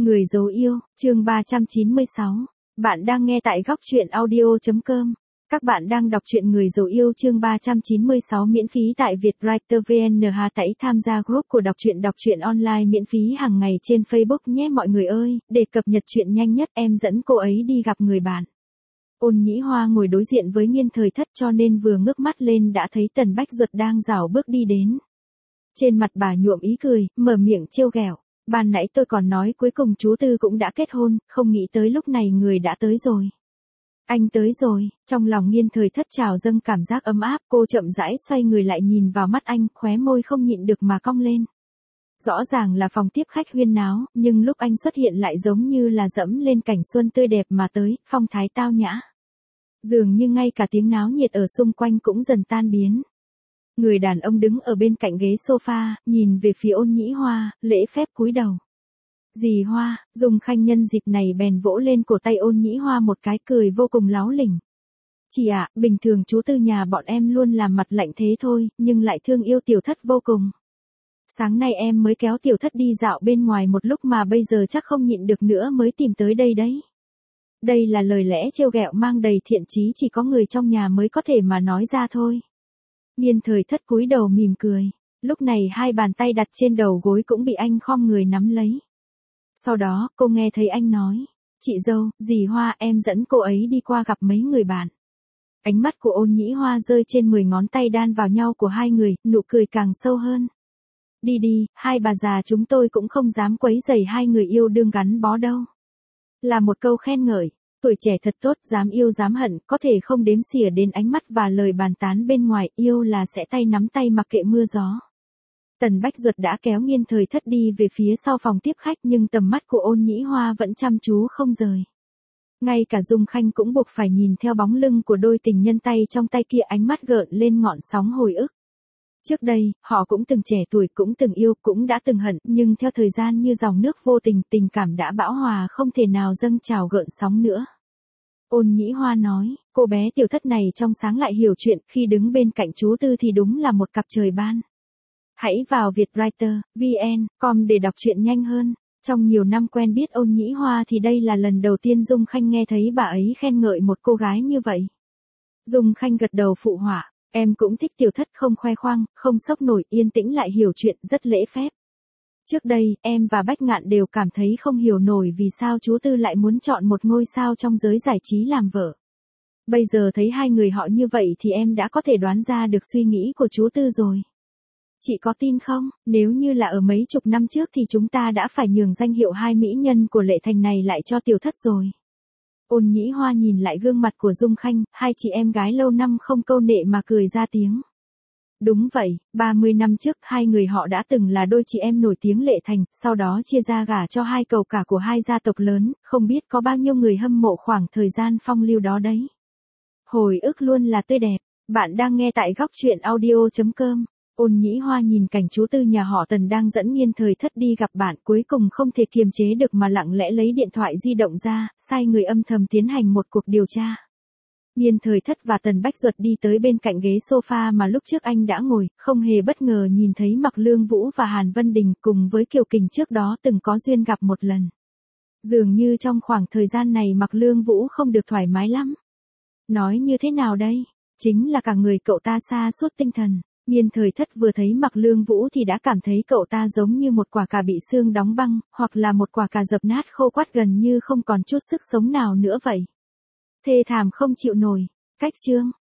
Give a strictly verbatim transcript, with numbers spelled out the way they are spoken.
Người dấu yêu, chương ba trăm chín mươi sáu. Bạn đang nghe tại góc truyện audio chấm com. Các bạn đang đọc truyện Người dấu yêu chương ba trăm chín mươi sáu miễn phí tại Vietwriter vê en. Hà Tẩy tham gia group của đọc truyện đọc truyện online miễn phí hàng ngày trên Facebook nhé mọi người ơi, để cập nhật chuyện nhanh nhất em dẫn cô ấy đi gặp người bạn. Ôn Nhĩ Hoa ngồi đối diện với Nghiên Thời Thất cho nên vừa ngước mắt lên đã thấy Tần Bách Duật đang rảo bước đi đến. Trên mặt bà nhuộm ý cười, mở miệng trêu ghẹo. Ban nãy tôi còn nói cuối cùng chú Tư cũng đã kết hôn, không nghĩ tới lúc này người đã tới rồi. Anh tới rồi, trong lòng Nghiên Thời Thất trào dâng cảm giác ấm áp, cô chậm rãi xoay người lại nhìn vào mắt anh, khóe môi không nhịn được mà cong lên. Rõ ràng là phòng tiếp khách huyên náo, nhưng lúc anh xuất hiện lại giống như là dẫm lên cảnh xuân tươi đẹp mà tới, phong thái tao nhã. Dường như ngay cả tiếng náo nhiệt ở xung quanh cũng dần tan biến. Người đàn ông đứng ở bên cạnh ghế sofa, nhìn về phía Ôn Nhĩ Hoa, lễ phép cúi đầu. Dì Hoa, Dung Khanh nhân dịp này bèn vỗ lên cổ tay Ôn Nhĩ Hoa một cái, cười vô cùng láo lỉnh. Chị ạ, bình thường chú Tư nhà bọn em luôn làm mặt lạnh thế thôi, nhưng lại thương yêu Tiểu Thất vô cùng. Sáng nay em mới kéo Tiểu Thất đi dạo bên ngoài một lúc mà bây giờ chắc không nhịn được nữa mới tìm tới đây đấy. Đây là lời lẽ trêu ghẹo mang đầy thiện chí, chỉ có người trong nhà mới có thể mà nói ra thôi. Nghiên Thời Thất cúi đầu mỉm cười, lúc này hai bàn tay đặt trên đầu gối cũng bị anh khom người nắm lấy. Sau đó, cô nghe thấy anh nói, chị dâu, dì Hoa em dẫn cô ấy đi qua gặp mấy người bạn. Ánh mắt của Ôn Nhĩ Hoa rơi trên mười ngón tay đan vào nhau của hai người, nụ cười càng sâu hơn. Đi đi, hai bà già chúng tôi cũng không dám quấy rầy hai người yêu đương gắn bó đâu. Là một câu khen ngợi. Tuổi trẻ thật tốt, dám yêu dám hận, có thể không đếm xỉa đến ánh mắt và lời bàn tán bên ngoài, yêu là sẽ tay nắm tay mặc kệ mưa gió. Tần Bách Duật đã kéo Nghiên Thời Thất đi về phía sau phòng tiếp khách nhưng tầm mắt của Ôn Nhĩ Hoa vẫn chăm chú không rời. Ngay cả Dung Khanh cũng buộc phải nhìn theo bóng lưng của đôi tình nhân tay trong tay kia, ánh mắt gợn lên ngọn sóng hồi ức. Trước đây, họ cũng từng trẻ tuổi, cũng từng yêu, cũng đã từng hận, nhưng theo thời gian như dòng nước vô tình, tình cảm đã bão hòa không thể nào dâng trào gợn sóng nữa. Ôn Nhĩ Hoa nói, cô bé Tiểu Thất này trong sáng lại hiểu chuyện, khi đứng bên cạnh chú Tư thì đúng là một cặp trời ban. Hãy vào Vietwriter vê en com để đọc truyện nhanh hơn. Trong nhiều năm quen biết Ôn Nhĩ Hoa thì đây là lần đầu tiên Dung Khanh nghe thấy bà ấy khen ngợi một cô gái như vậy. Dung Khanh gật đầu phụ họa. Em cũng thích Tiểu Thất không khoe khoang, không sốc nổi, yên tĩnh lại hiểu chuyện, rất lễ phép. Trước đây, em và Bách Ngạn đều cảm thấy không hiểu nổi vì sao chú Tư lại muốn chọn một ngôi sao trong giới giải trí làm vợ. Bây giờ thấy hai người họ như vậy thì em đã có thể đoán ra được suy nghĩ của chú Tư rồi. Chị có tin không, nếu như là ở mấy chục năm trước thì chúng ta đã phải nhường danh hiệu hai mỹ nhân của Lệ Thành này lại cho Tiểu Thất rồi. Ôn Nhĩ Hoa nhìn lại gương mặt của Dung Khanh, hai chị em gái lâu năm không câu nệ mà cười ra tiếng. Đúng vậy, ba mươi năm trước hai người họ đã từng là đôi chị em nổi tiếng Lệ Thành, sau đó chia ra gả cho hai cậu cả của hai gia tộc lớn, không biết có bao nhiêu người hâm mộ khoảng thời gian phong lưu đó đấy. Hồi ức luôn là tươi đẹp, bạn đang nghe tại góc truyện audio chấm com. Ôn Nhĩ Hoa nhìn cảnh chú Tư nhà họ Tần đang dẫn Nghiên Thời Thất đi gặp bạn, cuối cùng không thể kiềm chế được mà lặng lẽ lấy điện thoại di động ra, sai người âm thầm tiến hành một cuộc điều tra. Nghiên Thời Thất và Tần Bách Duật đi tới bên cạnh ghế sofa mà lúc trước anh đã ngồi, không hề bất ngờ nhìn thấy Mạc Lương Vũ và Hàn Vân Đình cùng với Kiều Kình trước đó từng có duyên gặp một lần. Dường như trong khoảng thời gian này Mạc Lương Vũ không được thoải mái lắm. Nói như thế nào đây? Chính là cả người cậu ta sa sút tinh thần. Nghiên Thời Thất vừa thấy Mạc Lương Vũ thì đã cảm thấy cậu ta giống như một quả cà bị xương đóng băng, hoặc là một quả cà dập nát khô quắt gần như không còn chút sức sống nào nữa vậy. Thê thảm không chịu nổi. Cách chương.